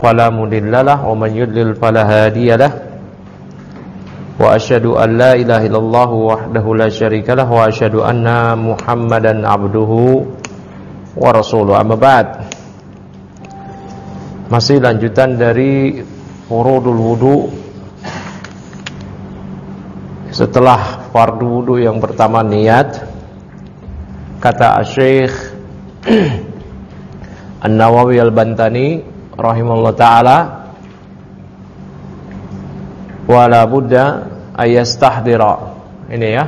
فلا مضل له ومن يضلل فلا هادي له وأشهد أن لا إله إلا الله وحده لا شريك له وأشهد أن محمدا عبده ورسوله. Amma ba'd. Masih lanjutan dari furudul wudu. Setelah fardu wudu yang pertama niat, kata Syekh An-Nawawi Al-Bantani rahimahullah ta'ala, wala budda ayastahdira. Ini ya,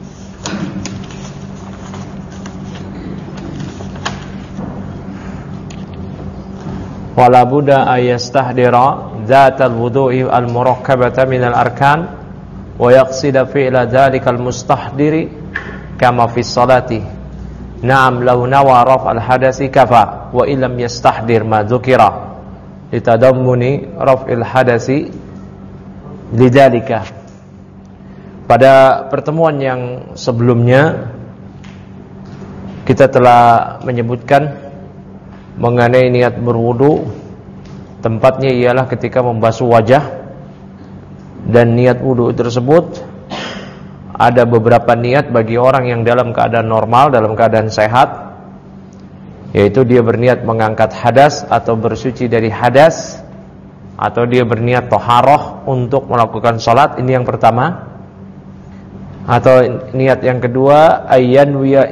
wala budda ayastahdira dhatal wudu'i al-murakkabata minal arkan wa yaqsida fi'la dhalikal mustahdiri kama fi salati. Na'am law nawa raf'al hadasi kafa wa illam yastahdir ma dzukira litadammuni raf'il hadasi lidzalika. Pada pertemuan yang sebelumnya kita telah menyebutkan mengenai niat berwudu. Tempatnya ialah ketika membasuh wajah, dan niat wudu tersebut ada beberapa niat bagi orang yang dalam keadaan normal, dalam keadaan sehat, yaitu dia berniat mengangkat hadas atau bersuci dari hadas, atau dia berniat toharoh untuk melakukan sholat. Ini yang pertama. Atau niat yang kedua, ayyanwiya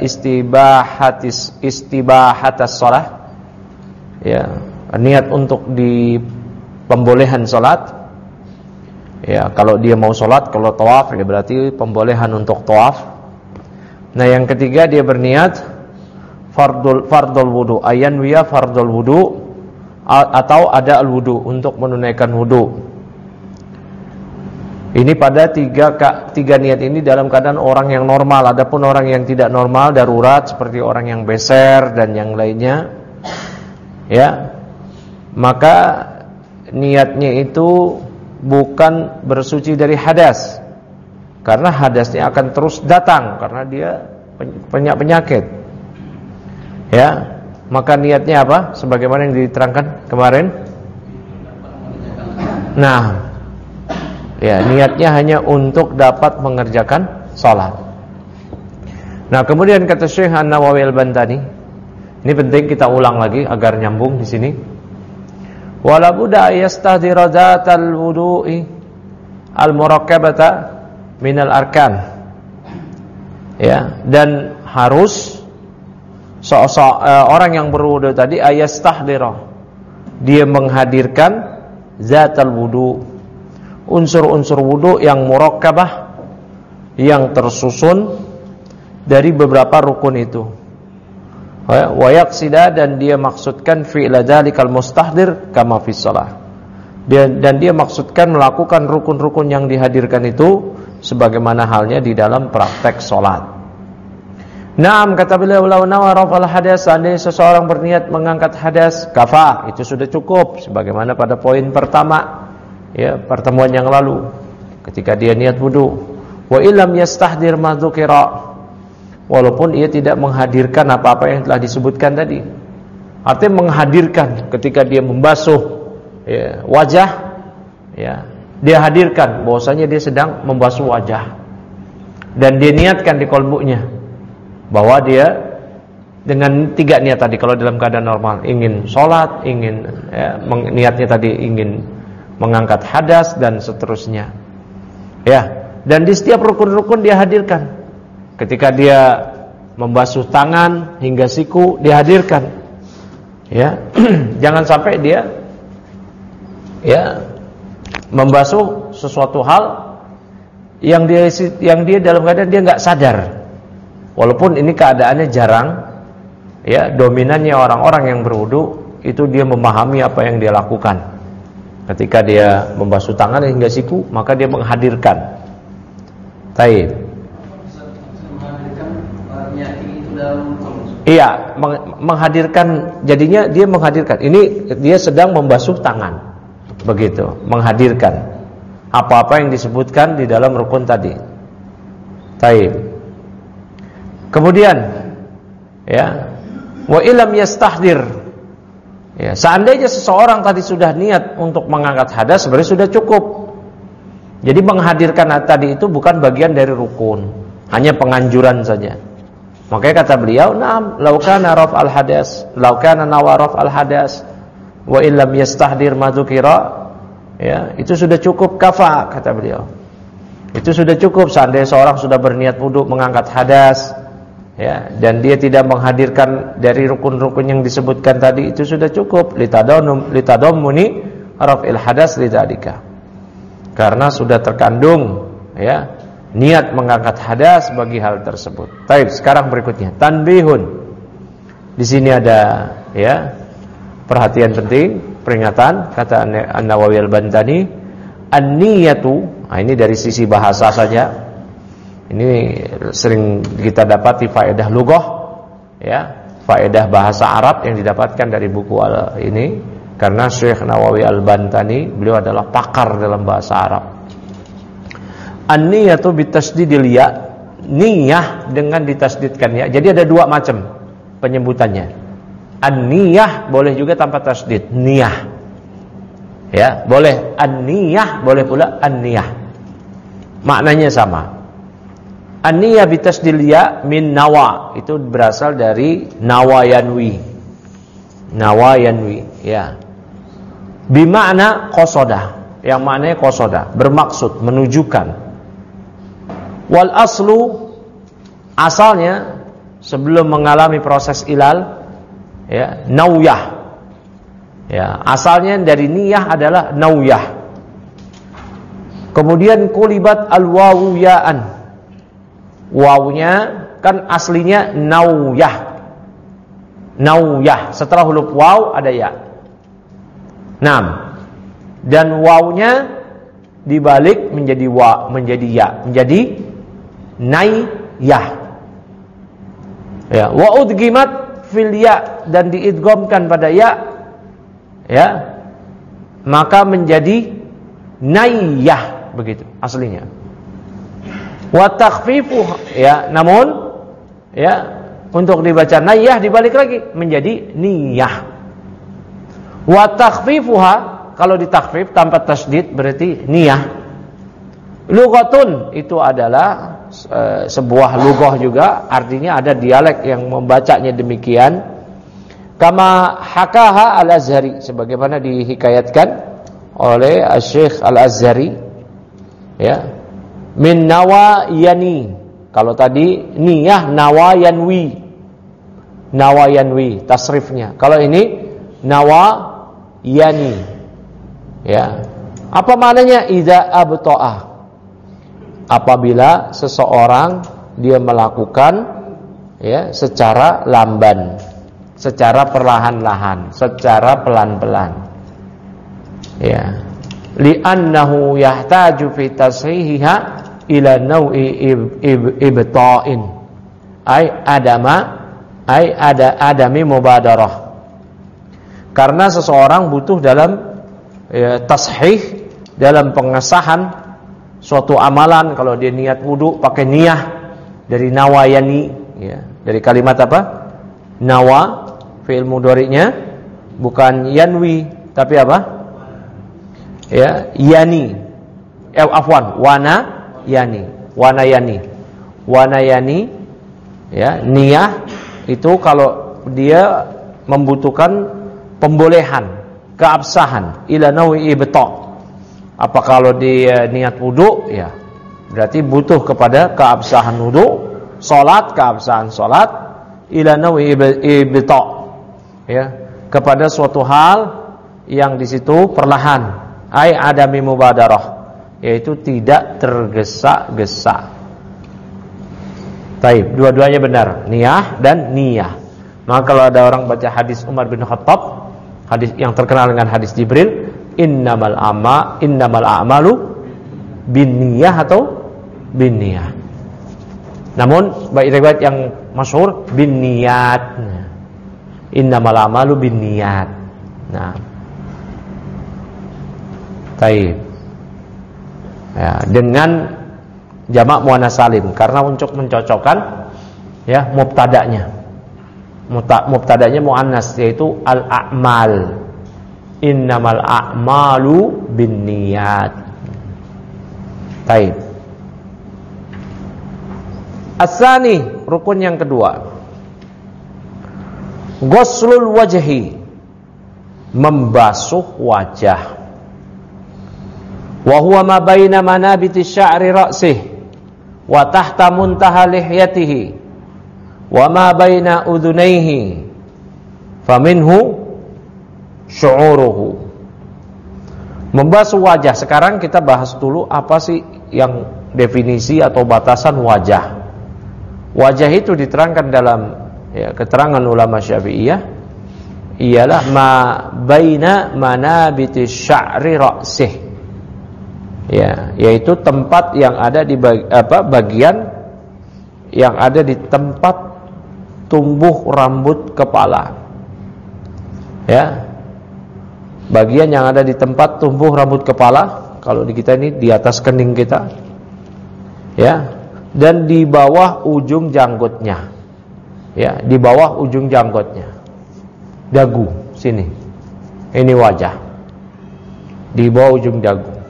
istibahatas sholat, ya, niat untuk di pembolehan sholat. Ya, kalau dia mau sholat, kalau tawaf, ya berarti pembolehan untuk tawaf. Nah, yang ketiga dia berniat fardul wudu, ayyanwiya fardul wudu, atau ada al-wudu, untuk menunaikan wudu. Ini pada tiga niat ini dalam keadaan orang yang normal. Adapun orang yang tidak normal, darurat, seperti orang yang beser dan yang lainnya, ya, maka niatnya itu bukan bersuci dari hadas, karena hadasnya akan terus datang karena dia penyakit. Ya, maka niatnya apa? Sebagaimana yang diterangkan kemarin. Nah, ya, niatnya hanya untuk dapat mengerjakan salat. Nah, kemudian kata Syekh An-Nawawi Al-Bantani, ini penting kita ulang lagi agar nyambung di sini. Wala budda yastahdira dzatal wudu'i al-murakkabata minal arkan. Ya, dan harus orang yang berwudu tadi ayastahdira, dia menghadirkan dzatal wudu, unsur-unsur wudu yang murakkabah, yang tersusun dari beberapa rukun itu. Wa yaqsida, dan dia maksudkan fi'la dzalikal mustahdir kama fi shalah. Dan dia maksudkan melakukan rukun-rukun yang dihadirkan itu sebagaimana halnya di dalam praktek salat. Naam, kata beliau, law nawa rafal hadas, seandainya seseorang berniat mengangkat hadas, kafa, itu sudah cukup, sebagaimana pada poin pertama, ya, pertemuan yang lalu, ketika dia niat wudu. Wa illam yastahdir ma dzukira, walaupun ia tidak menghadirkan apa-apa yang telah disebutkan tadi. Artinya menghadirkan ketika dia membasuh, ya, wajah, ya, dia hadirkan bahwasanya dia sedang membasuh wajah, dan dia niatkan di qalbunya bahwa dia dengan tiga niat tadi. Kalau dalam keadaan normal ingin sholat, ingin, ya, niatnya tadi ingin mengangkat hadas dan seterusnya, ya, dan di setiap rukun-rukun dia hadirkan. Ketika dia membasuh tangan hingga siku, dihadirkan, ya. Jangan sampai dia, ya, membasuh sesuatu hal yang dia dalam keadaan dia nggak sadar, walaupun ini keadaannya jarang, ya. Dominannya orang-orang yang berwudu itu dia memahami apa yang dia lakukan. Ketika dia membasuh tangan hingga siku, maka dia menghadirkan. Taib. Iya, menghadirkan, jadinya dia menghadirkan. Ini dia sedang membasuh tangan, begitu, menghadirkan apa-apa yang disebutkan di dalam rukun tadi. Taib. Kemudian, ya, wa illam yastahdir, Ya, seandainya seseorang tadi sudah niat untuk mengangkat hadas, sebenarnya sudah cukup. Jadi menghadirkan tadi itu bukan bagian dari rukun, hanya penganjuran saja. Makanya kata beliau, "Na'am, law kana raf'al hadas, law kana nawa raf'al hadas wa illam yastahdir ma dzukira." Ya, itu sudah cukup kafa, kata beliau. Itu sudah cukup seandainya seorang sudah berniat wudu mengangkat hadas, ya, dan dia tidak menghadirkan dari rukun-rukun yang disebutkan tadi, itu sudah cukup litadammuni raf'il hadas lidzalika. Karena sudah terkandung, ya, niat mengangkat hadas bagi hal tersebut. Baik, sekarang berikutnya tanbihun. Di sini ada, ya, perhatian penting, peringatan, kata An-Nawawi Al-Bantani, an-niyatu. Nah, ini dari sisi bahasa saja. Ini sering kita dapati faedah lughah, ya, faedah bahasa Arab yang didapatkan dari buku ini. Karena Syekh Nawawi Al-Bantani, beliau adalah pakar dalam bahasa Arab. An-niyatu bitasdidil ya, niyah dengan ditasdidkan ya. Jadi ada dua macam penyebutannya. An-niyah boleh juga tanpa tasdid, niyah. Ya, boleh an-niyah, boleh pula an-niyah. Maknanya sama. An-niyah bitasdidil ya min nawa, itu berasal dari nawayanwi. Nawayanwi, ya. Bimakna qasadah, yang maknanya qasadah, bermaksud, menunjukkan. Wal aslu, asalnya sebelum mengalami proses ilal, ya, nauyah. Ya, asalnya dari niyah adalah nauyah. Kemudian kulibat al-wawu ya'an. Wawunya kan aslinya nauyah. Nauyah, setelah huruf waw ada ya. Dan wawunya dibalik menjadi wa, menjadi ya, menjadi naiyah. Ya, wa udgimat fil ya, dan diidghamkan pada ya, ya, maka menjadi naiyah, begitu aslinya. Wa takhfifu, ya, namun, ya, untuk dibaca naiyah dibalik lagi menjadi niyah. Wa takhfifuha, kalau ditakhfif tanpa tasdid berarti niyah. Lughatun, itu adalah sebuah lughah juga, artinya ada dialek yang membacanya demikian. Kama hakaha al-Azhari, sebagaimana dihikayatkan oleh Syekh Al-Azhari, ya. Min nawayani, kalau tadi niyah nawayanwi, nawayanwi tasrifnya. Kalau ini nawayani, ya. Apa maknanya? Idza abta'ah, apabila seseorang dia melakukan, ya, secara lamban, secara perlahan-lahan, secara pelan-pelan, ya. Li'annahu yahtaju fi tashihiha ila naw'i ibta'in, ay adami mubadarah. Karena seseorang butuh dalam, ya, tashih, dalam pengesahan suatu amalan. Kalau dia niat wudu pakai niyah dari nawayani, ya, dari kalimat apa? Nawa, fi'il mudhari'nya bukan yanwi tapi apa? Ya, yani. Wana yani. Wana yani, ya, niyah itu kalau dia membutuhkan pembolehan, keabsahan, ila nawi ibta'. Apa kalau dia niat wudu, ya, berarti butuh kepada keabsahan wudu, salat, keabsahan salat, ila nawi ibta', ya, kepada suatu hal yang di situ perlahan, ai adami mubadarah, yaitu tidak tergesa-gesa. Taib, dua-duanya benar, niyah dan niyah. Maka kalau ada orang baca hadis Umar bin Khattab, hadis yang terkenal dengan hadis Jibril, innamal a'malu binniyah atau binniyah. Namun bagi riwayat yang masyhur binniyat. Innamal a'malu binniyat. Nah. Taib. Ya, dengan jamak muannas salim karena untuk mencocokkan, ya, mubtada'nya. Mubtada'nya muannas, yaitu al-a'mal. Innamal a'malu binniyat. Baik. As-tsani, rukun yang kedua. Ghuslul wajhi, membasuh wajah. Wa huwa ma baina manabiti sya'ri ra'sih wa tahta muntaha lihyatihi wa ma baina udhunayhi faminhu syu'uruhu. Membasuh wajah. Sekarang kita bahas dulu apa sih yang definisi atau batasan wajah. Wajah itu diterangkan dalam keterangan ulama Syafi'iyah ialah ma baina manabiti sya'ri ra'sih. Ya, yaitu tempat yang ada di bagian yang ada di tempat tumbuh rambut kepala. Ya. Bagian yang ada di tempat tumbuh rambut kepala, kalau di kita ini di atas kening kita. Ya. Dan di bawah ujung janggutnya. Ya, di bawah ujung janggutnya. Dagu sini. Ini wajah. Di bawah ujung dagu.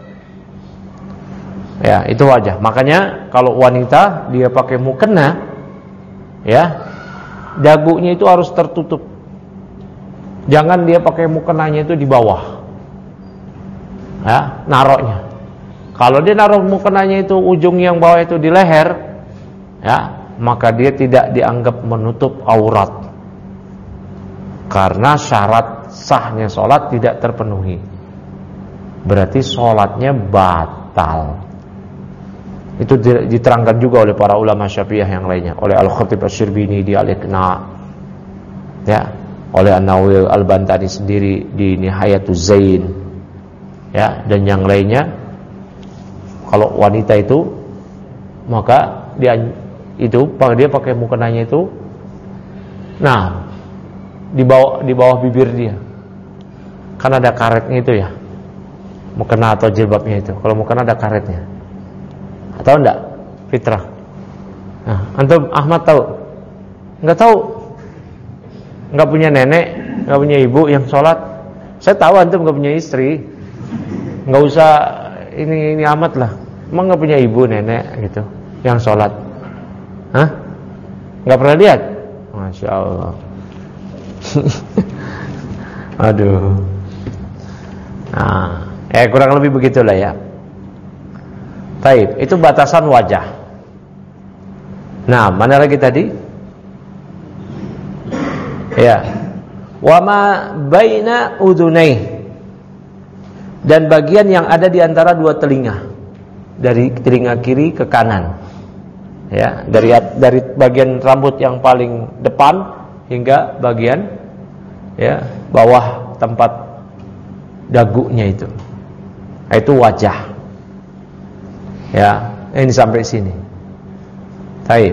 Ya, itu wajah. Makanya kalau wanita dia pakai mukena, ya, dagunya itu harus tertutup. Jangan dia pakai mukenanya itu di bawah. Ya, naroknya. Kalau dia naruh mukenanya itu ujung yang bawah itu di leher, ya, maka dia tidak dianggap menutup aurat. Karena syarat sahnya sholat tidak terpenuhi. Berarti sholatnya batal. Itu diterangkan juga oleh para ulama Syafi'iyah yang lainnya, oleh Al-Khatib Asy-Syirbini di Al-Iqna', ya, oleh An-Nawawi Al-Bantani sendiri di Nihayatuz Zain, ya, dan yang lainnya. Kalau wanita itu, maka dia pakai mukenanya itu, nah, di bawah bibir dia, kan ada karetnya itu ya, mukena atau jilbabnya itu. Kalau mukena ada karetnya. Tahu enggak? Fitrah. Nah, antum Ahmad tahu? Enggak tahu. Enggak punya nenek, enggak punya ibu yang sholat. Saya tahu antum enggak punya istri. Enggak usah ini amat lah. Emang enggak punya ibu, nenek gitu yang sholat. Hah? Enggak pernah lihat? Masya Allah. Aduh. Nah, kurang lebih begitulah ya. Baik, itu batasan wajah. Nah, mana lagi tadi? Ya. Wa ma baina udhunai, dan bagian yang ada di antara dua telinga, dari telinga kiri ke kanan. Ya, dari bagian rambut yang paling depan hingga bagian bawah tempat dagunya itu. Itu wajah. Ya, ini sampai sini. Baik.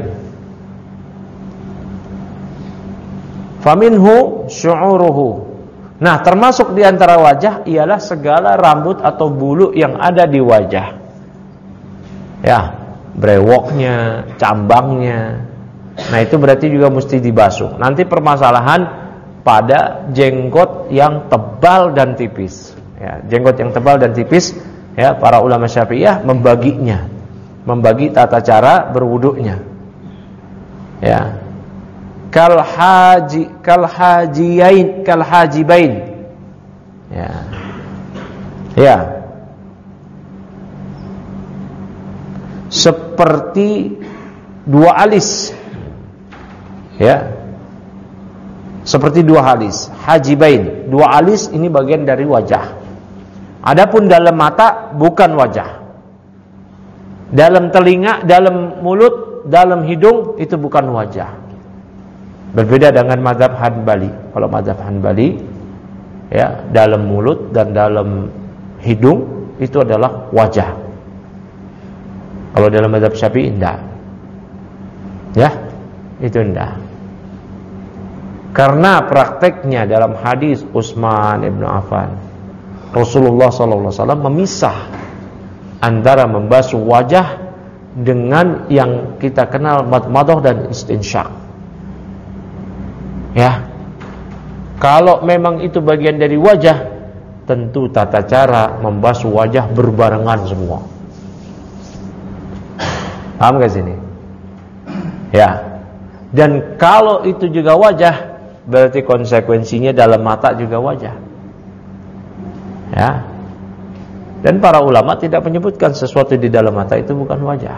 Faminhu syu'uruhu. Nah, termasuk di antara wajah ialah segala rambut atau bulu yang ada di wajah. Ya, brewoknya, cambangnya. Nah, itu berarti juga mesti dibasuh. Nanti permasalahan pada jenggot yang tebal dan tipis. Ya, jenggot yang tebal dan tipis. Ya, para ulama Syafi'iyah membagi tata cara berwudunya. Ya. Kal hajibain. Ya. Ya. Seperti dua alis. Ya. Seperti dua alis, hajibain. Dua alis ini bagian dari wajah. Adapun dalam mata bukan wajah. Dalam telinga, dalam mulut, dalam hidung itu bukan wajah. Berbeda dengan mazhab Hanbali. Kalau mazhab Hanbali, ya, dalam mulut dan dalam hidung itu adalah wajah. Kalau dalam mazhab Syafi'i enggak. Ya, itu enggak. Karena prakteknya dalam hadis Utsman ibn Affan, Rasulullah SAW memisah antara membasuh wajah dengan yang kita kenal madmadah dan istinsyaq. Ya. Kalau memang itu bagian dari wajah, tentu tata cara membasuh wajah berbarengan semua. Paham gak sini? Ya. Dan kalau itu juga wajah, berarti konsekuensinya dalam mata juga wajah. Ya. Dan para ulama tidak menyebutkan sesuatu di dalam mata itu bukan wajah.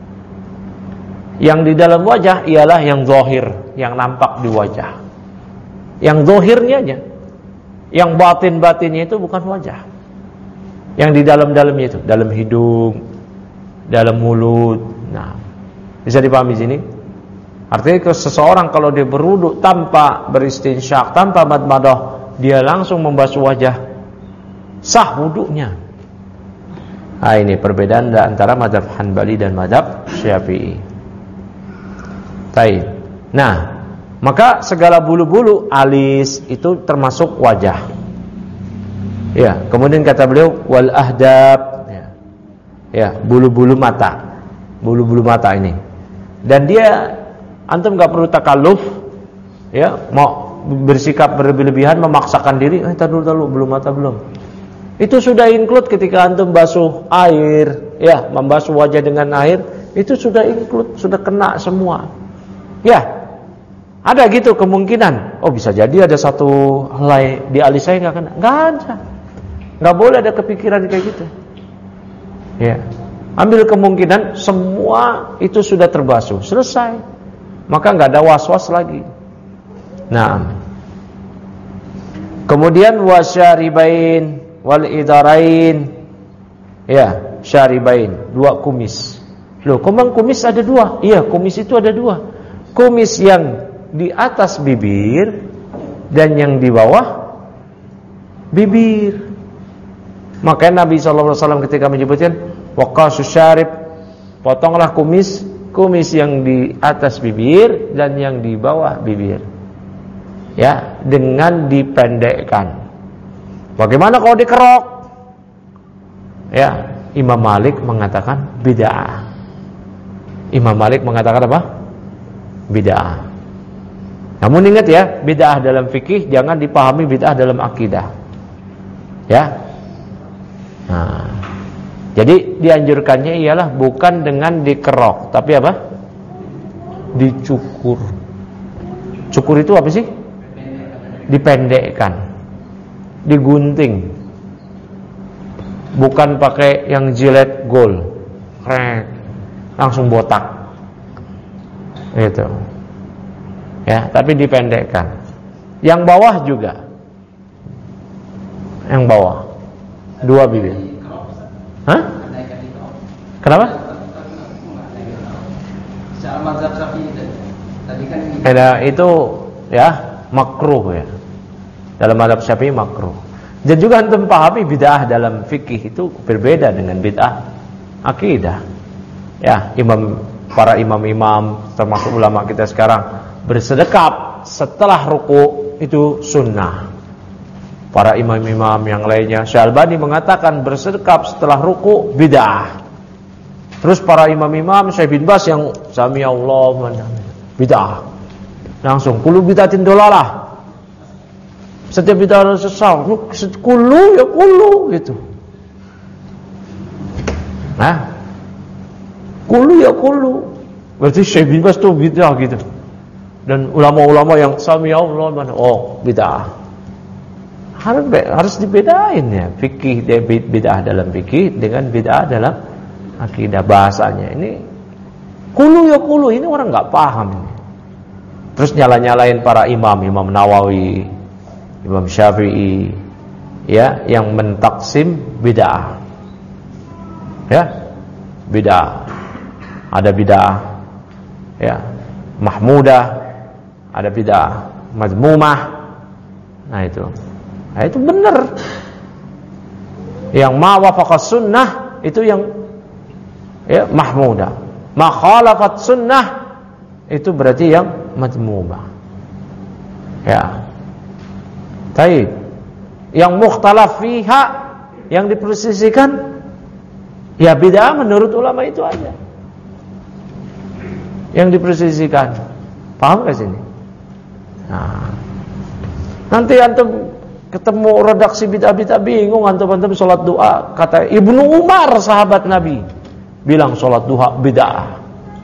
Yang di dalam wajah ialah yang zahir, yang nampak di wajah. Yang zahirnya aja. Yang batin-batinnya itu bukan wajah. Yang di dalam-dalamnya itu, dalam hidung, dalam mulut. Nah, bisa dipahami sini? Artinya seseorang kalau dia berwudu tanpa beristinsyak, tanpa madmadah, dia langsung membasuh wajah, sah wudunya. Nah, ini perbedaan antara mazhab Hanbali dan mazhab Syafi'i. Baik. Nah, maka segala bulu-bulu alis itu termasuk wajah. Ya, kemudian kata beliau wal ahdab. Ya, bulu-bulu mata. Bulu-bulu mata ini. Dan dia antum enggak perlu takalluf, ya, mau bersikap berlebihan memaksakan diri, tar dulu bulu mata belum. Itu sudah include ketika antum basuh air, ya, membasuh wajah dengan air, itu sudah include, sudah kena semua. Ya. Ada gitu kemungkinan. Oh, bisa jadi ada satu helai di alis saya enggak kena. Enggak ada. Enggak boleh ada kepikiran kayak gitu. Ya. Ambil kemungkinan semua itu sudah terbasuh, selesai. Maka enggak ada was-was lagi. Nah. Kemudian wasyaribain wal idarain. Ya, syaribain, dua kumis. Loh, kemang kumis ada dua? Iya, kumis itu ada dua. Kumis yang di atas bibir dan yang di bawah bibir. Maka Nabi SAW ketika menyebutkan waqasus syarib, potonglah kumis yang di atas bibir dan yang di bawah bibir. Ya, dengan dipendekkan. Bagaimana kalau dikerok? Ya, Imam Malik mengatakan bid'ah. Imam Malik mengatakan apa? Bid'ah. Namun ingat ya, bid'ah dalam fikih jangan dipahami bid'ah dalam akidah. Ya. Nah, jadi dianjurkannya ialah bukan dengan dikerok, tapi apa? Dicukur. Cukur itu apa sih? Dipendekkan, digunting. Bukan pakai yang jilet gold, langsung botak. Gitu. Ya, tapi dipendekkan. Yang bawah juga. Yang bawah. Dua bibir. Hah? Kenapa? Itu ya makruh ya. Dalam mazhab Syafi'i makruh. Dan juga antum pahami bid'ah dalam fikih itu berbeda dengan bid'ah akidah. Ya, para imam-imam termasuk ulama kita sekarang bersedekap setelah ruku itu sunnah. Para imam-imam yang lainnya, Syekh Albani mengatakan bersedekap setelah ruku bid'ah. Terus para imam-imam, Syekh bin Bas yang sami Allah bid'ah. Langsung kullu bid'atin dolalah. Setiap bid'ah sesat, kullu ya kullu gitu. Nah, kullu ya kullu. Berarti Syekh bin Bas tuh bid'ah gitu. Dan ulama-ulama yang sami Allah oh bid'ah. Harus dibedain ya, fikih bid'ah dalam fikih dengan bid'ah dalam akidah bahasanya. Ini kulu ya kulu, ini orang enggak paham ini. Terus nyala-nyalain para imam Nawawi, Imam Syafi'i ya, yang mentaksim bid'ah. Ya. Bid'ah. Ada bid'ah ya mahmudah, ada bid'ah mazmumah. Nah itu benar. Yang ma wafaqas sunnah itu yang ya mahmudah. Ma khalafat sunnah itu berarti yang mazmumah. Ya. Baik. Yang mukhtalaf fiha, yang dipersisikan ya bid'ah menurut ulama itu aja. Yang dipersisikan. Paham enggak sini? Nah, nanti antum ketemu redaksi bid'ah bingung, antum sholat duha, kata Ibnu Umar sahabat Nabi bilang sholat duha bid'ah.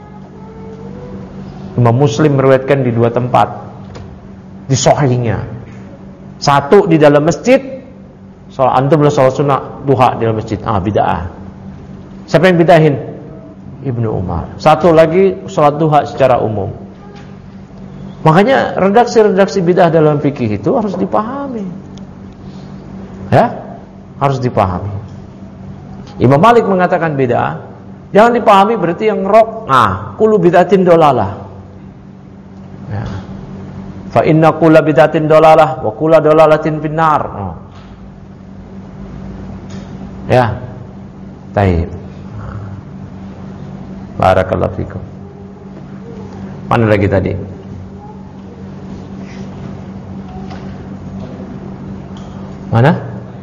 Imam Muslim meriwayatkan di 2 tempat di sahihnya. Satu di dalam masjid, sholat antum sholat sunnah duha di dalam masjid, bid'ah. Siapa yang bidahin? Ibnu Umar. Satu lagi sholat duha secara umum. Makanya redaksi-redaksi bid'ah dalam fikih itu harus dipahami. Ya, harus dipahami. Imam Malik mengatakan bid'ah, jangan dipahami berarti yang rock. Kullu bid'atin dolalah. Ya. Fa inna kulla bid'atin dolalah wa kulla dolalatin finnar. Ya. Taib. Barakallahu fikum. Mana lagi tadi? Mana?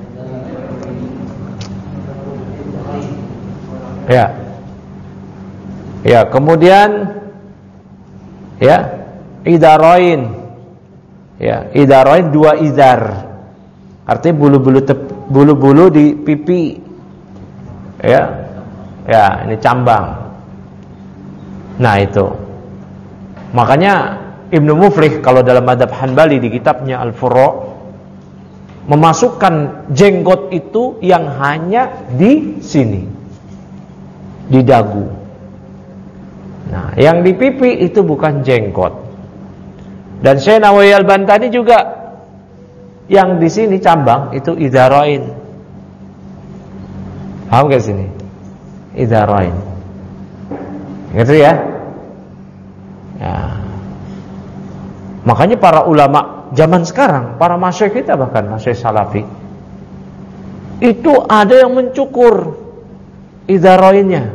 Ya. Ya, kemudian ya, idarain. Ya, idarain 2 izar. Artinya bulu-bulu di pipi. Ya. Ya, ini cambang. Nah, itu. Makanya Ibnu Muflih kalau dalam mazhab Hanbali di kitabnya Al-Furu' memasukkan jenggot itu yang hanya di sini, di dagu. Nah, yang di pipi itu bukan jenggot. Dan Syekh Nawawi Al-Bantani juga yang di sini cambang itu idarain. Paham gak sini? Idarain. Gitu ya? Ya. Makanya para ulama zaman sekarang, para masyayikh kita bahkan masyayikh salafi, itu ada yang mencukur idarainnya.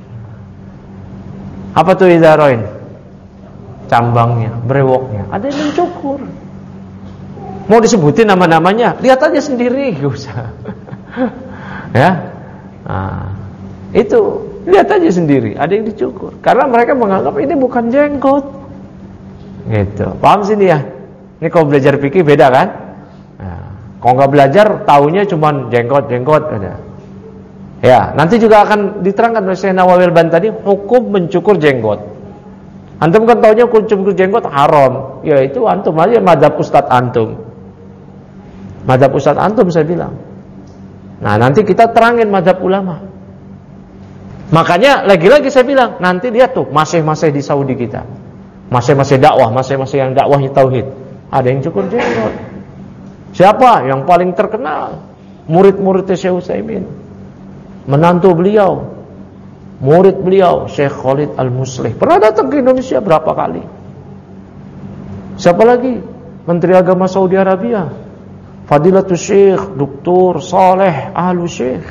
Apa tuh idarain? Cambangnya, brewoknya, ada yang mencukur. Mau disebutin nama-namanya, lihat aja sendiri, gak usah. Ya, itu lihat aja sendiri, ada yang dicukur. Karena mereka menganggap ini bukan jenggot. Gitu, paham sini ya? Ini kalau belajar fikih beda kan? Nah, kalau nggak belajar, taunya cuma jenggot ada. Ya, nanti juga akan diterangkan oleh Syekh Nawawi Al-Bantani hukum mencukur jenggot. Antum kan taunya cukur jenggot haram. Ya itu antum aja mazhab Ustadz antum. Mazhab Ustadz antum saya bilang. Nah, nanti kita terangin mazhab ulama. Makanya lagi-lagi saya bilang, nanti lihat tuh masih di Saudi kita. Masih dakwah, masih yang dakwahnya tauhid. Ada yang cukur jenggot. Siapa yang paling terkenal? Murid-muridnya Syekh Utsaimin. Menantu beliau, murid beliau Syekh Khalid Al-Muslih. Pernah datang ke Indonesia berapa kali? Siapa lagi? Menteri Agama Saudi Arabia, Fadilatul Syekh Dr. Saleh Al-Syekh.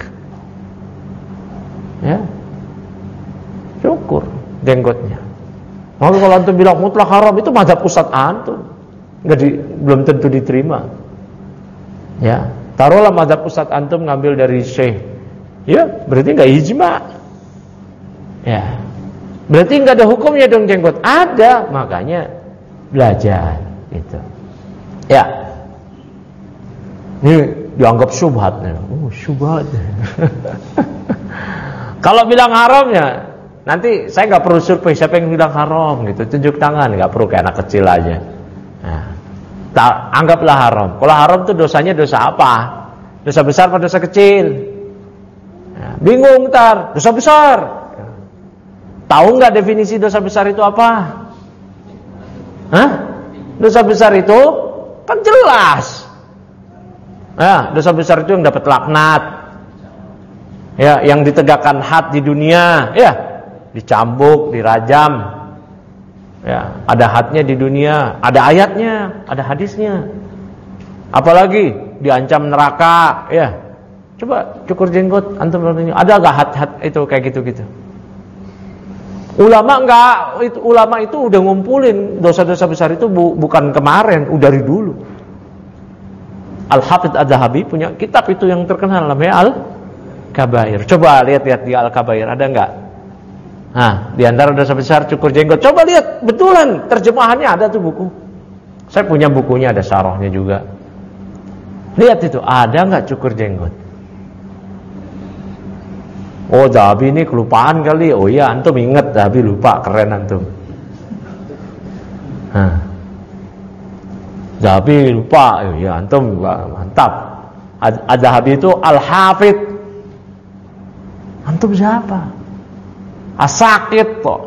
Ya. Cukur jenggotnya. Maka kalau antum bilang mutlak haram, itu mazhab Ustadz antum. Belum tentu diterima. Ya, taruhlah mazhab Ustadz antum ngambil dari Syekh. Ya, berarti enggak ijma. Ya. Berarti enggak ada hukumnya dong jenggot. Ada, makanya belajar gitu. Ya. Ini dianggap syubhat. Syubhat. Kalau bilang haramnya, nanti saya nggak perlu survei siapa yang bilang haram gitu, tunjuk tangan, nggak perlu kayak anak kecil aja. Nah, anggaplah haram. Kalau haram itu dosanya dosa apa? Dosa besar atau dosa kecil? Nah, bingung ntar, dosa besar. Tahu nggak definisi dosa besar itu apa? Hah? Dosa besar itu kan jelas. Ya, dosa besar itu yang dapat laknat. Ya, yang ditegakkan had di dunia, ya. Dicambuk, dirajam. Ya, ada hadnya di dunia, ada ayatnya, ada hadisnya. Apalagi diancam neraka, ya. Coba cukur jenggot antum ada enggak had itu kayak gitu-gitu? Ulama itu udah ngumpulin dosa-dosa besar itu bukan kemarin, udah dari dulu. Al-Hafidz Az-Zahabi punya kitab itu yang terkenal namanya Al-Kabair. Coba lihat di Al-Kabair ada enggak? Nah, di antara dosa besar cukur jenggot. Coba lihat, betulan terjemahannya ada tuh buku. Saya punya bukunya, ada syarahnya juga. Lihat itu, ada nggak cukur jenggot? Oh, Zahabi ini kelupaan kali. Oh iya, antum inget, Zahabi lupa, keren antum. Zahabi lupa, oh iya antum mantap. Zahabi itu Al-Hafidh. Antum siapa? As-Sakit kok.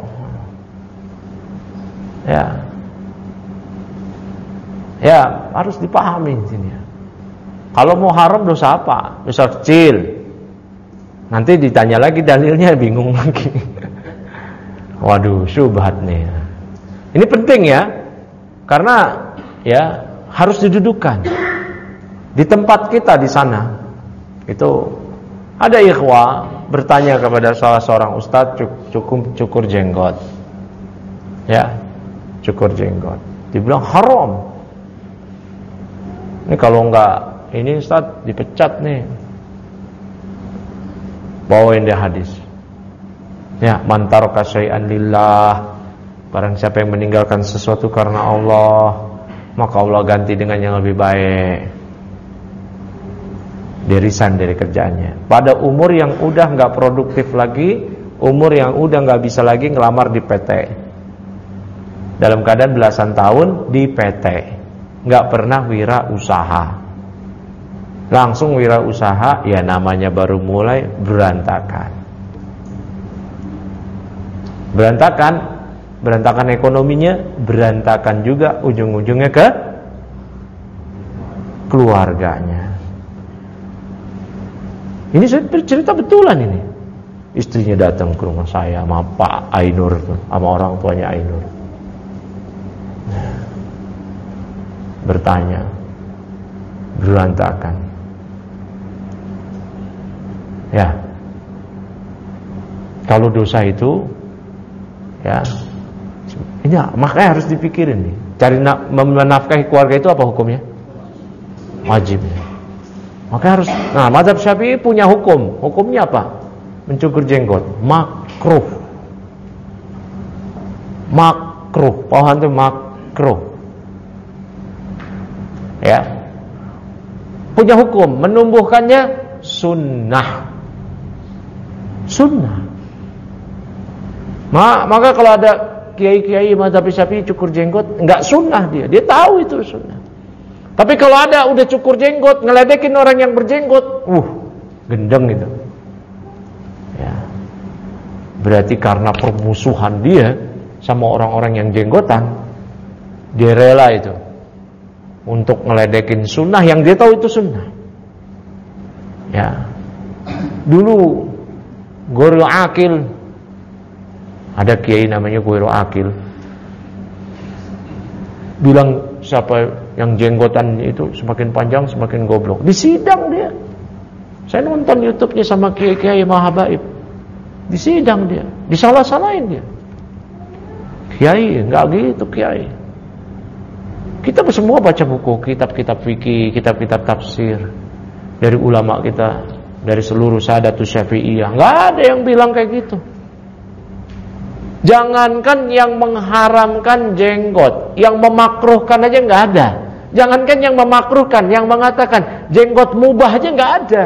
Ya, harus dipahami sini. Kalau mau haram dosa apa? Dosa kecil. Nanti ditanya lagi dalilnya, bingung lagi. Waduh, syubhat nih. Ini penting ya, karena ya harus didudukan di tempat kita di sana. Itu ada ikhwah bertanya kepada salah seorang ustadz, cukur jenggot. Ya, cukur jenggot. Dibilang haram. Ini kalau enggak, ini ustadz dipecat nih. Bawain dia hadis. Ya, man taraka syai'an lillah. Barang siapa yang meninggalkan sesuatu karena Allah, maka Allah ganti dengan yang lebih baik. Dia resign dari kerjaannya. Pada umur yang udah enggak produktif lagi, umur yang udah enggak bisa lagi ngelamar di PT. Dalam keadaan belasan tahun di PT, enggak pernah wirausaha. Langsung wirausaha, ya namanya baru mulai berantakan. Berantakan ekonominya, berantakan juga ujung-ujungnya ke keluarganya. Ini saya bercerita betulan ini. Istrinya datang ke rumah saya sama Pak Ainur, sama orang tuanya Ainur. Bertanya, berantakan. Ya, kalau dosa itu, ya, ini makanya harus dipikirin nih. Cari menafkahi keluarga itu apa hukumnya? Wajib. Makanya harus. Nah, mazhab Syafi'i punya hukum. Hukumnya apa? Mencukur jenggot, makruh. Makruh, paham tuh makruh. Ya, punya hukum. Menumbuhkannya sunnah. Maka kalau ada kiai-kiai mazhab Syafi'i cukur jenggot, enggak sunnah dia tahu itu sunnah. Tapi kalau ada udah cukur jenggot, ngeledekin orang yang berjenggot, gendeng itu. Ya. Berarti karena permusuhan dia sama orang-orang yang jenggotan, dia rela itu untuk ngeledekin sunnah yang dia tahu itu sunnah. Ya. Dulu Guru Akil, ada kiai namanya Guru Akil, bilang siapa yang jenggotan itu semakin panjang semakin goblok. Di sidang dia. Saya nonton YouTube-nya sama kiai-kiai Mahabaib. Di sidang dia, disalah-salahin dia. Kiai, enggak gitu kiai. Kita semua baca buku, kitab-kitab fikih, kitab-kitab tafsir dari ulama kita, dari seluruh Sadatus Syafi'iyah. Enggak ada yang bilang kayak gitu. Jangankan yang mengharamkan jenggot, yang memakruhkan aja enggak ada. Jangankan yang memakruhkan, yang mengatakan jenggot mubah aja enggak ada.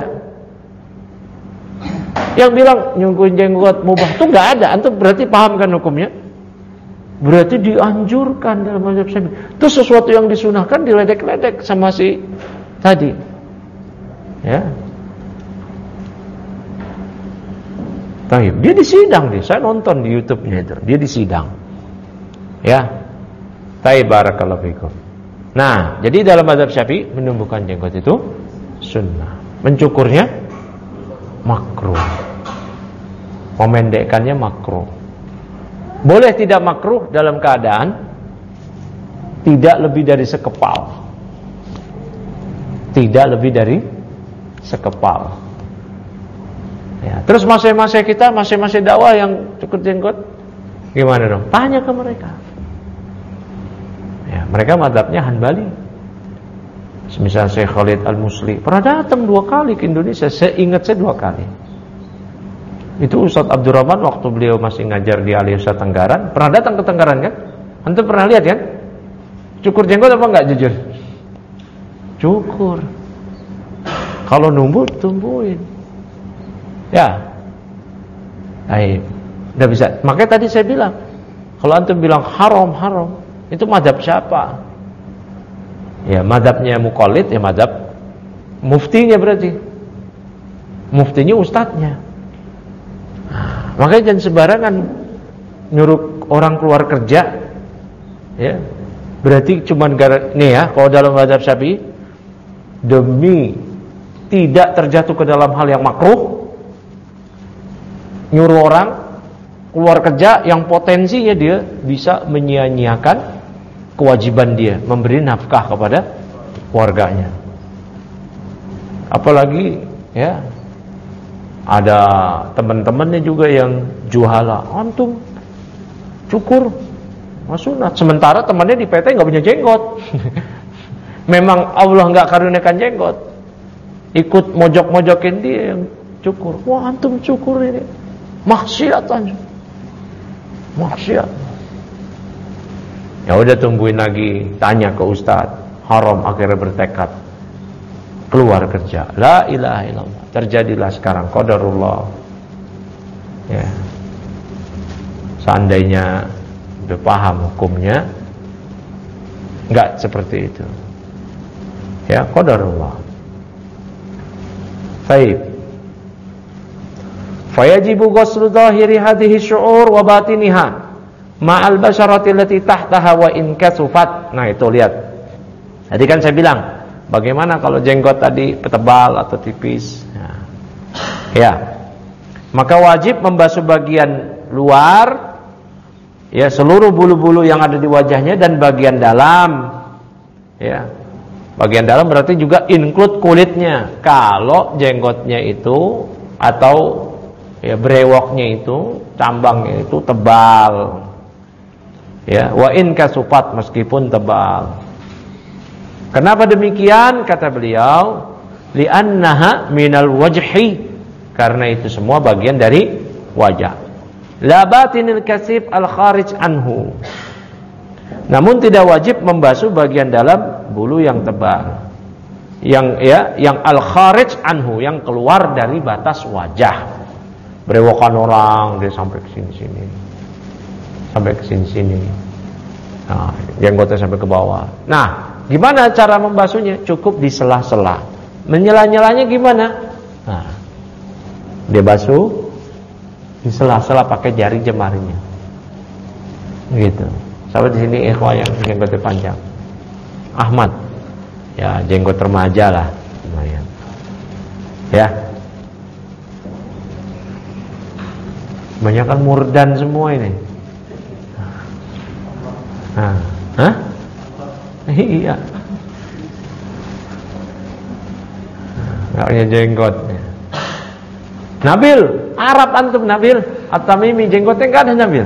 Yang bilang nyungkuin jenggot mubah itu enggak ada. Antum berarti paham kan hukumnya? Berarti dianjurkan dalam mazhab Syafi'i. Itu sesuatu yang disunahkan diledek-ledek sama si tadi. Ya. Taib. Dia disidang dia. Saya nonton di YouTube-nya itu. Dia disidang. Ya. Taib, barakallahu fikum. Nah, jadi dalam mazhab Syafi'i menumbuhkan jenggot itu sunnah. Mencukurnya makruh. Memendekkannya makruh. Boleh tidak makruh dalam keadaan tidak lebih dari sekepal. Tidak lebih dari sekepal. Ya, terus masih kita, masih dakwah yang cukur jenggot, gimana dong? Tanya ke mereka. Ya, mereka mazhabnya Hanbali. Semisal Syekh Khalid Al-Musli pernah datang 2 kali ke Indonesia. Saya ingat 2 kali. Itu Ustaz Abdurrahman waktu beliau masih ngajar di Aliyah Tenggaran, pernah datang ke Tenggaran kan? Antum pernah lihat kan? Cukur jenggot apa enggak jujur? Cukur. Kalau numbuh, tumbuhin. Ya. Baik. Enggak bisa. Makanya tadi saya bilang, kalau antum bilang haram, itu mazhab siapa? Ya, mazhabnya muqallid, ya mazhab muftinya berarti. Muftinya ustadznya. Makanya jangan sembarangan nyuruh orang keluar kerja. Ya. Berarti cuman nih ya, kalau dalam mazhab Syafi'i, demi tidak terjatuh ke dalam hal yang makruh, nyuruh orang keluar kerja yang potensinya dia bisa menyia-nyiakan kewajiban dia memberi nafkah kepada keluarganya. Apalagi ya, ada teman-temannya juga yang juhala, antum cukur sunat, sementara temannya di PT nggak punya jenggot. Memang Allah nggak karuniakan jenggot, ikut mojok-mojokin dia yang cukur. Wah, antum cukur ini maksiat, maksiat. Ya udah, tungguin lagi, tanya ke ustadz, haram, akhirnya bertekad keluar kerja. La ilaha illallah. Terjadilah sekarang qadarullah. Ya. Seandainya udah paham hukumnya, enggak seperti itu. Ya, qadarullah. Baik. Fayajibu ghuslu dhahiri hadhihi syu'ur wa batiniha ma'al basharati allati tahtaha wa in kasufat. Nah, itu lihat. Tadi kan saya bilang, bagaimana kalau jenggot tadi tebal atau tipis? Nah, ya. Maka wajib membasuh bagian luar, ya, seluruh bulu-bulu yang ada di wajahnya dan bagian dalam. Ya. Bagian dalam berarti juga include kulitnya. Kalau jenggotnya itu atau ya brewoknya itu, cambangnya itu tebal. Ya, wa in kasufat, meskipun tebal. Kenapa demikian? Kata beliau, li'annaha minal wajhi, karena itu semua bagian dari wajah. La batinil kasif al kharij anhu. Namun tidak wajib membasuh bagian dalam bulu yang tebal, yang al kharij anhu, yang keluar dari batas wajah. Berewokan orang dia sampai ke sini-sini, sampai ke sini-sini. Nah, jenggotnya sampai ke bawah. Nah, gimana cara membasuhnya? Cukup di sela-sela. Menyela-nyelanya gimana? Nah, dia basuh di sela-sela pakai jari jemarinya. Gitu. Sampai di sini ikhwah yang jenggotnya panjang. Ahmad, ya jenggot remaja lah, lumayan. Ya. Banyak kan murdan semua ini. Nah, hah? Iya. Enggak punya jenggot. Nabil, Arab antum Nabil, At-Tamimi jenggotnya enggak ada Nabil.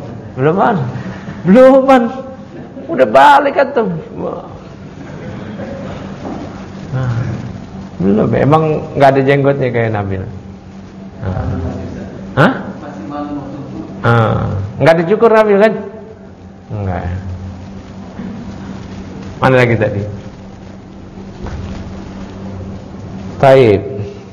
Belum kan. Udah balik antum. Nah, belum, emang enggak ada jenggotnya kayak Nabil. Hah? Enggak dicukur Nabil kan? Enggak. Mana lagi tadi? Taib.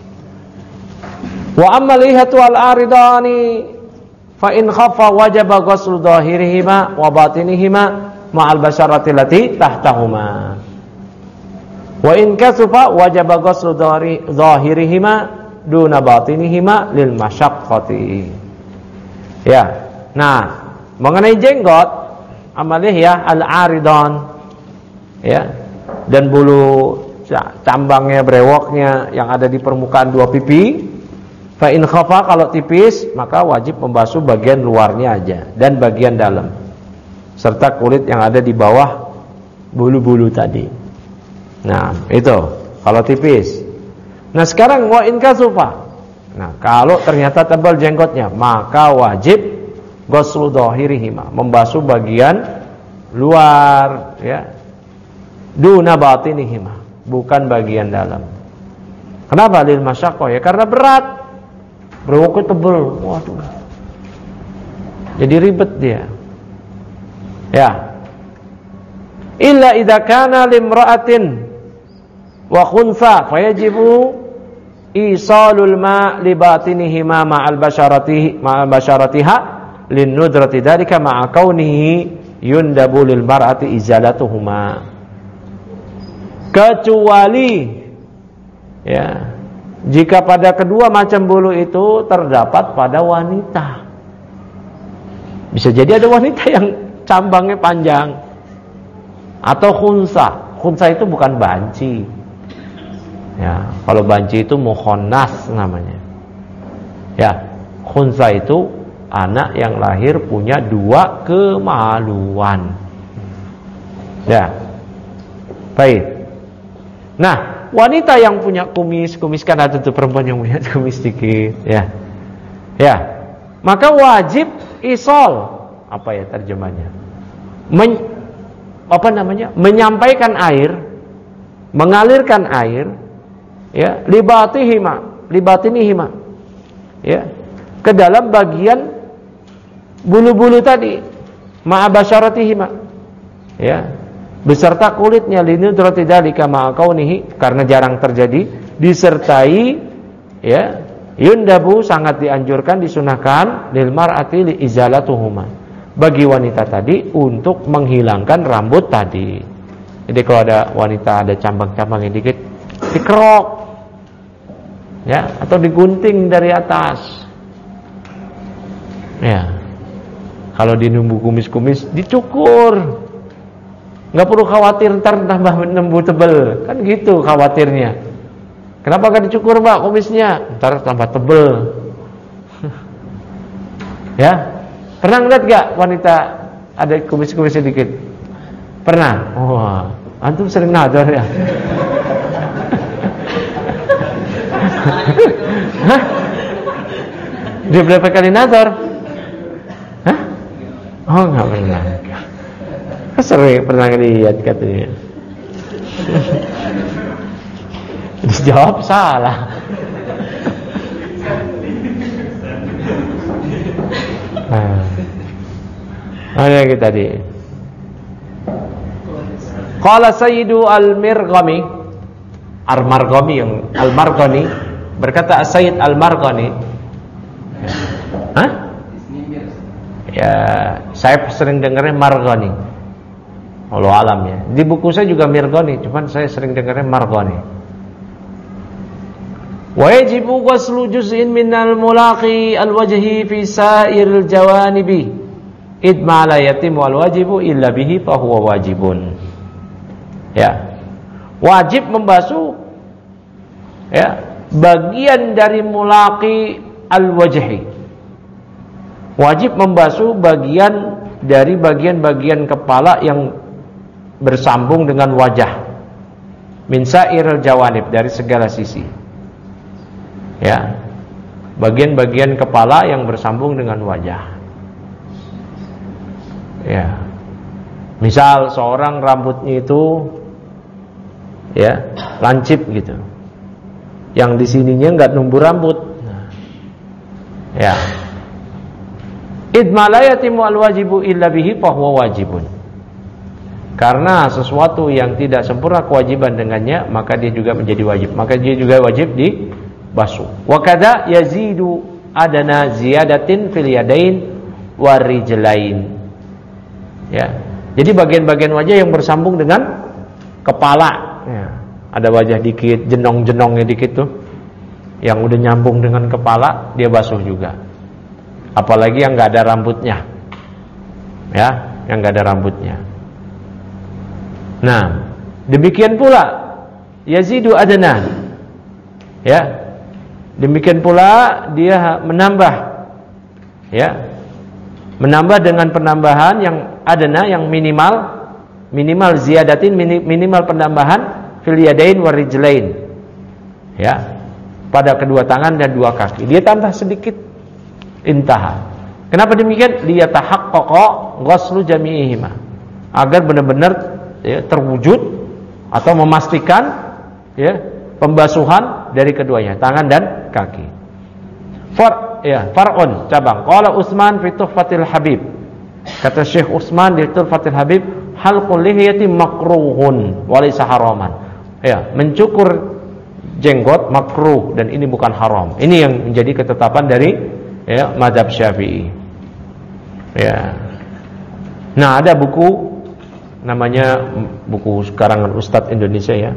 Wa amma lihatu al-aridani fa in khaffa wajaba ghuslu dhahirihima wa batinihima ma'al basharati allati tahtahuma. Wa in kasufa wajaba ghuslu dhahirihima duna batinihima lil masyaqqati. Ya. Nah, mengenai jenggot, amalih ya al-aridan, ya, dan bulu cambangnya, brewoknya yang ada di permukaan dua pipi, fa in khafa, kalau tipis maka wajib membasuh bagian luarnya aja dan bagian dalam serta kulit yang ada di bawah bulu-bulu tadi. Nah, itu kalau tipis. Nah, sekarang wa in kasufa. Nah, kalau ternyata tebal jenggotnya, maka wajib ghuslu dhahirihima, membasuh bagian luar, ya. Duna batinihima, bukan bagian dalam. Kenapa? Lil masyaqqah, ya karena berat. Brewoknya tebal. Waduh. Jadi ribet dia. Ya. illa idza kana limra'atin wa khunsa fayajibu isalul ma li batinihima ma'al basharatiha lin nudrati dzalika ma'a kaunihi yundabu lil mar'ati izalatuhuma. Kecuali ya, jika pada kedua macam bulu itu terdapat pada wanita. Bisa jadi ada wanita yang cambangnya panjang, atau khunsa. Khunsa itu bukan banci. Ya, kalau banci itu mukhonnas namanya. Ya, khunsa itu anak yang lahir punya dua kemaluan. Ya, baik. Nah, wanita yang punya kumis kan ada tuh perempuan yang punya kumis sedikit, ya. Ya. Maka wajib isol. Apa ya terjemahnya? Menyampaikan air, mengalirkan air, ya, libatinihima. Ya. Ke dalam bagian bulu-bulu tadi, ma'abasyaratihima. Ya. Beserta kulitnya, linudrati dzalika ma'a kaunihi, karena jarang terjadi, disertai, ya, yundabu, sangat dianjurkan, disunahkan, lil mar'ati li izalatuhuma, bagi wanita tadi untuk menghilangkan rambut tadi. Jadi kalau ada wanita ada cambang-cambangnya dikit, dikerok, ya, atau digunting dari atas. Ya. Kalau dinumbu kumis-kumis, dicukur. Nggak perlu khawatir ntar tambah nembu tebel, kan gitu khawatirnya. Kenapa gak dicukur mbak kumisnya? Ntar tambah tebel. Ya, pernah ngeliat gak wanita ada kumis-kumis sedikit? Pernah? Wah, antum sering nador ya? Hah? Dia berapa kali nador? Hah? Oh, nggak pernah. Sering pernah lihat katanya. Dijawab salah. Mana kita tadi? Qala Sayyidu Al-Marghani, Al-Marghani berkata, Sayyid Al-Marghani. Hah? Ya, saya sering dengarnya Marghani. Allah alam ya. Di buku saya juga Mirghani, cuman saya sering dengarnya Marghani. Wa yajibu ghuslu juz'in minal mulaqi al-wajhi fi sa'iril jawanibi idma la yatim wal wajibu illa bihi fa huwa wajibun. Ya. Wajib membasuh, ya, bagian dari mulaqi al-wajhi. Wajib membasuh bagian dari bagian-bagian kepala yang bersambung dengan wajah, min sa'iril jawanib, dari segala sisi. Ya, bagian-bagian kepala yang bersambung dengan wajah. Ya, misal seorang rambutnya itu, ya, lancip gitu, yang di sininya nggak numbuh rambut. Ya, idma la yatimu al wajibu illa bihi fa huwa wajibun. Karena sesuatu yang tidak sempurna kewajiban dengannya, maka dia juga menjadi wajib. Maka dia juga wajib dibasuh. Wa kadza yazidu adana ziyadatin fil yadain warijlain. Ya. Jadi bagian-bagian wajah yang bersambung dengan kepala. Ya. Ada wajah dikit, jenong-jenongnya dikit tuh, yang udah nyambung dengan kepala, dia basuh juga. Apalagi yang nggak ada rambutnya. Ya, yang nggak ada rambutnya. Nah, demikian pula yazidu adna. Ya. Demikian pula dia menambah. Ya. Menambah dengan penambahan yang adna, yang minimal ziyadatin, minimal penambahan fil yadain warijlain. Ya. Pada kedua tangan dan dua kaki. Dia tambah sedikit. Intaha. Kenapa demikian? Liyatahaqqaqa ghuslu jami'ihima. Agar benar-benar, ya, terwujud atau memastikan, ya, pembasuhan dari keduanya, tangan dan kaki. Far'un, cabang. Qala Utsman fi Tuhfatil Habib. Kata Syekh Utsman di Tuhfatil Habib, halqul lihiyati makruhun walaysa haraman. Ya, mencukur jenggot makruh dan ini bukan haram. Ini yang menjadi ketetapan dari ya mazhab Syafi'i. Ya. Nah, ada buku namanya buku karangan Ustadz Indonesia ya.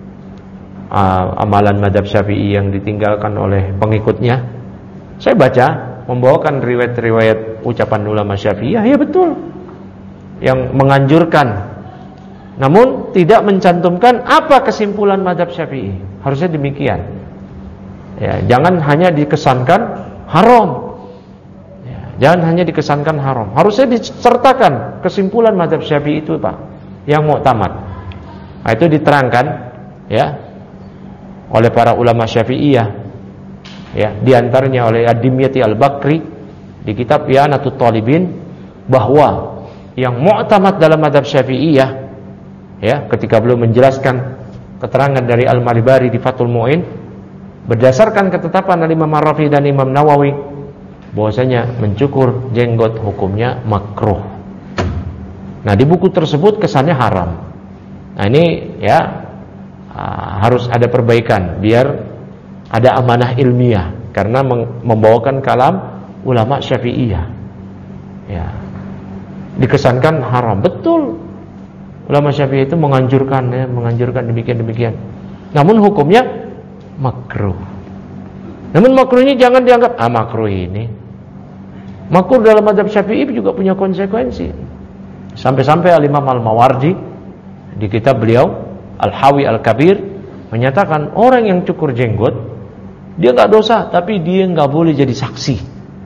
Amalan mazhab Syafi'i yang ditinggalkan oleh pengikutnya. Saya baca membawakan riwayat-riwayat ucapan ulama Syafi'iyah, ya betul. Yang menganjurkan. Namun tidak mencantumkan apa kesimpulan mazhab Syafi'i. Harusnya demikian. Ya, jangan hanya dikesankan haram. Ya, jangan hanya dikesankan haram. Harusnya disertakan kesimpulan mazhab Syafi'i itu, Pak, yang mu'tamad. Nah, itu diterangkan ya oleh para ulama Syafi'iyah. Ya, di antaranya oleh Ad-Dimyati Al-Bakri di kitab I'anatut Talibin, bahwa yang mu'tamad dalam mazhab Syafi'iyah, ya, ketika beliau menjelaskan keterangan dari Al-Maribari di Fathul Mu'in, berdasarkan ketetapan Imam Ar-Rafi dan Imam Nawawi, bahwasanya mencukur jenggot hukumnya makruh. Nah, di buku tersebut kesannya haram. Nah, ini ya harus ada perbaikan biar ada amanah ilmiah, karena membawakan kalam ulama Syafi'iyah. Ya. Dikesankan haram, betul. Ulama Syafi'i itu menganjurkan demikian. Namun hukumnya makruh. Namun makruh ini jangan dianggap makruh ini. Makruh dalam mazhab Syafi'i juga punya konsekuensi. Sampai-sampai Al-Imam Al-Mawardi di kitab beliau Al-Hawi Al-Kabir menyatakan orang yang cukur jenggot dia enggak dosa, tapi dia enggak boleh jadi saksi.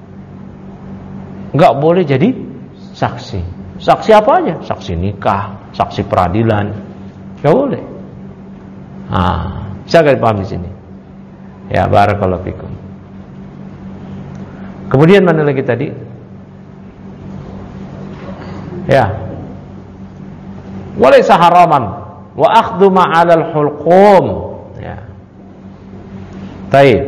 Enggak boleh jadi saksi. Saksi apa aja? Saksi nikah, saksi peradilan. Enggak boleh. Bisa enggak dipahami di sini? Ya, barakallahu fikum. Kemudian mana lagi tadi? Ya. Walaysa haraman wa akhdhu ma'alal hulqum. Ya. Baik.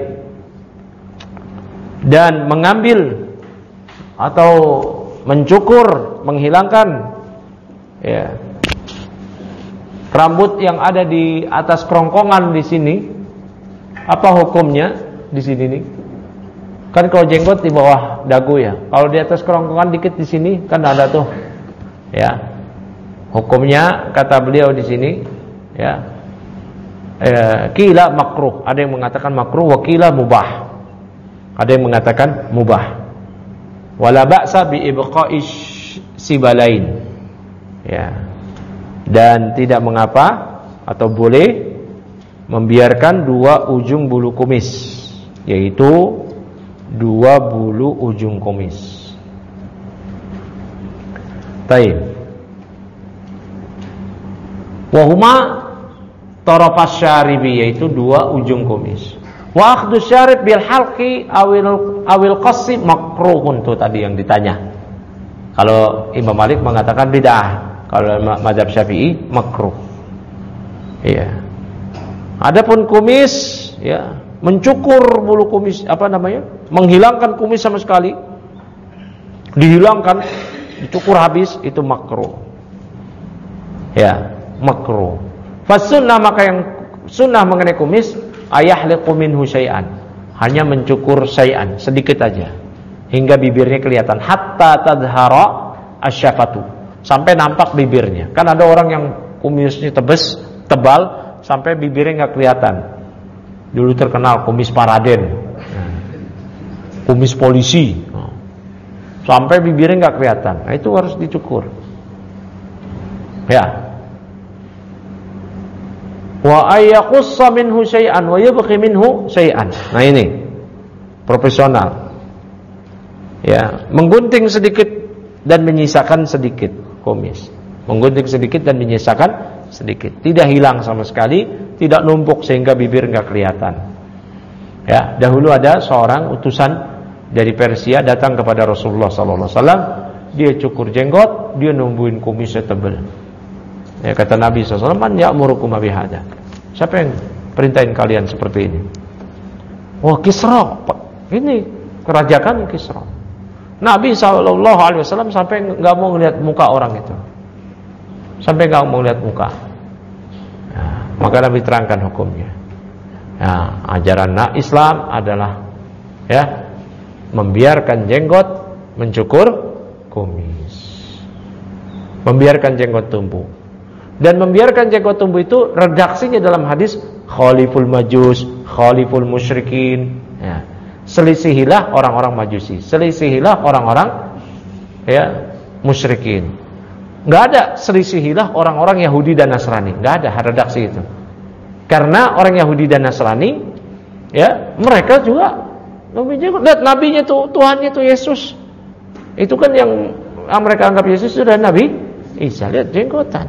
Dan mengambil atau mencukur, menghilangkan ya rambut yang ada di atas kerongkongan di sini, apa hukumnya di sini nih? Kan kalau jenggot di bawah dagu ya. Kalau di atas kerongkongan dikit di sini kan ada tuh. Ya. Hukumnya kata beliau di sini ya. Qila makruh, ada yang mengatakan makruh, wa qila mubah. Ada yang mengatakan mubah. Wala ba'sa bi ibqa'i sibalain. Ya. Dan tidak mengapa atau boleh membiarkan dua ujung bulu kumis, yaitu dua bulu ujung kumis. Taib. Wa huma tarafas syaribi, yaitu dua ujung kumis. Wa akhdhu syarib bil halqi awil qassi makruhun, tuh tadi yang ditanya. Kalau Imam Malik mengatakan bid'ah, kalau mazhab Syafi'i makruh. Iya. Adapun kumis ya, mencukur bulu kumis, menghilangkan kumis sama sekali, dihilangkan, dicukur habis, itu makruh. Ya, makruh. Fasunnah, maka yang sunnah mengenai kumis, ayahliqu minhu syai'an, hanya mencukur syai'an, sedikit aja, hingga bibirnya kelihatan, hatta tadhara asyafatu, sampai nampak bibirnya. Kan ada orang yang kumisnya tebal sampai bibirnya enggak kelihatan. Dulu terkenal kumis Paraden, kumis polisi, sampai bibirnya enggak kelihatan. Nah, itu harus dicukur. Ya. Wa ayyaqussa minhu syai'an wa yabqi minhu syai'an. Nah, ini profesional. Ya, menggunting sedikit dan menyisakan sedikit kumis. Menggunting sedikit dan menyisakan sedikit. Tidak hilang sama sekali, tidak numpuk sehingga bibir enggak kelihatan. Ya, dahulu ada seorang utusan dari Persia datang kepada Rasulullah sallallahu alaihi wasallam, dia cukur jenggot, dia numbuhin kumisnya tebal. Ya, kata Nabi SAW, man ya'murukum bihadza. Siapa yang perintahin kalian seperti ini? Wah, Kisra. Ini kerajaan Kisra. Nabi SAW sampai nggak mau ngelihat muka orang itu. sampai nggak mau lihat muka. Maka Nabi terangkan hukumnya. Ajaran Islam adalah membiarkan jenggot mencukur kumis, membiarkan jenggot tumbuh. Dan membiarkan jenggot tumbuh itu redaksinya dalam hadis khaliful majus, khaliful musyrikin. Selisihilah orang-orang majusi, selisihilah orang-orang musyrikin. Nggak ada selisihilah orang-orang Yahudi dan Nasrani, nggak ada redaksi itu. Karena orang Yahudi dan Nasrani, mereka juga lihat nabinya itu, Tuhannya itu Yesus. Itu kan yang mereka anggap Yesus sudah Nabi Isa. Lihat jenggotan.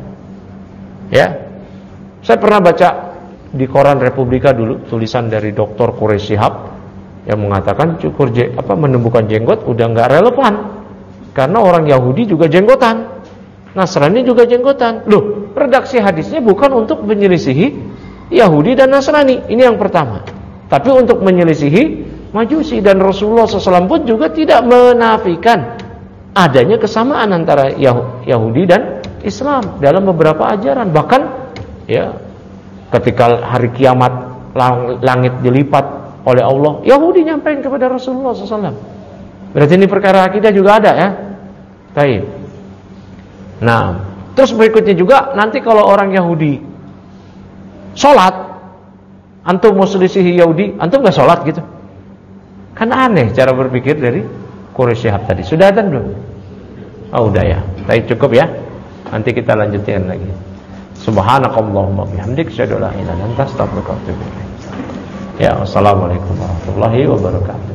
Saya pernah baca di koran Republika dulu tulisan dari Dr. Quraish Shihab yang mengatakan menumbuhkan jenggot udah nggak relevan karena orang Yahudi juga jenggotan, Nasrani juga jenggotan. Loh, redaksi hadisnya bukan untuk menyelisihi Yahudi dan Nasrani, ini yang pertama, tapi untuk menyelisihi Majusi. Dan Rasulullah SAW pun juga tidak menafikan adanya kesamaan antara Yahudi dan Islam dalam beberapa ajaran. Bahkan ketika hari kiamat langit dilipat oleh Allah, Yahudi nyampein kepada Rasulullah SAW. Berarti ini perkara akidah juga ada Baik. Nah, terus berikutnya juga nanti kalau orang Yahudi sholat, antum mau selisihi Yahudi, antum gak sholat gitu. Kan aneh cara berpikir dari Quraish Shihab tadi. Sudah ada belum? Udah ya. Baik, cukup ya. Nanti kita lanjutin lagi. Subhanakallahumma bihamdik, asyhadu an la ilaha illa anta, astaghfiruka wa atubu ilaik. Wassalamualaikum warahmatullahi wabarakatuh.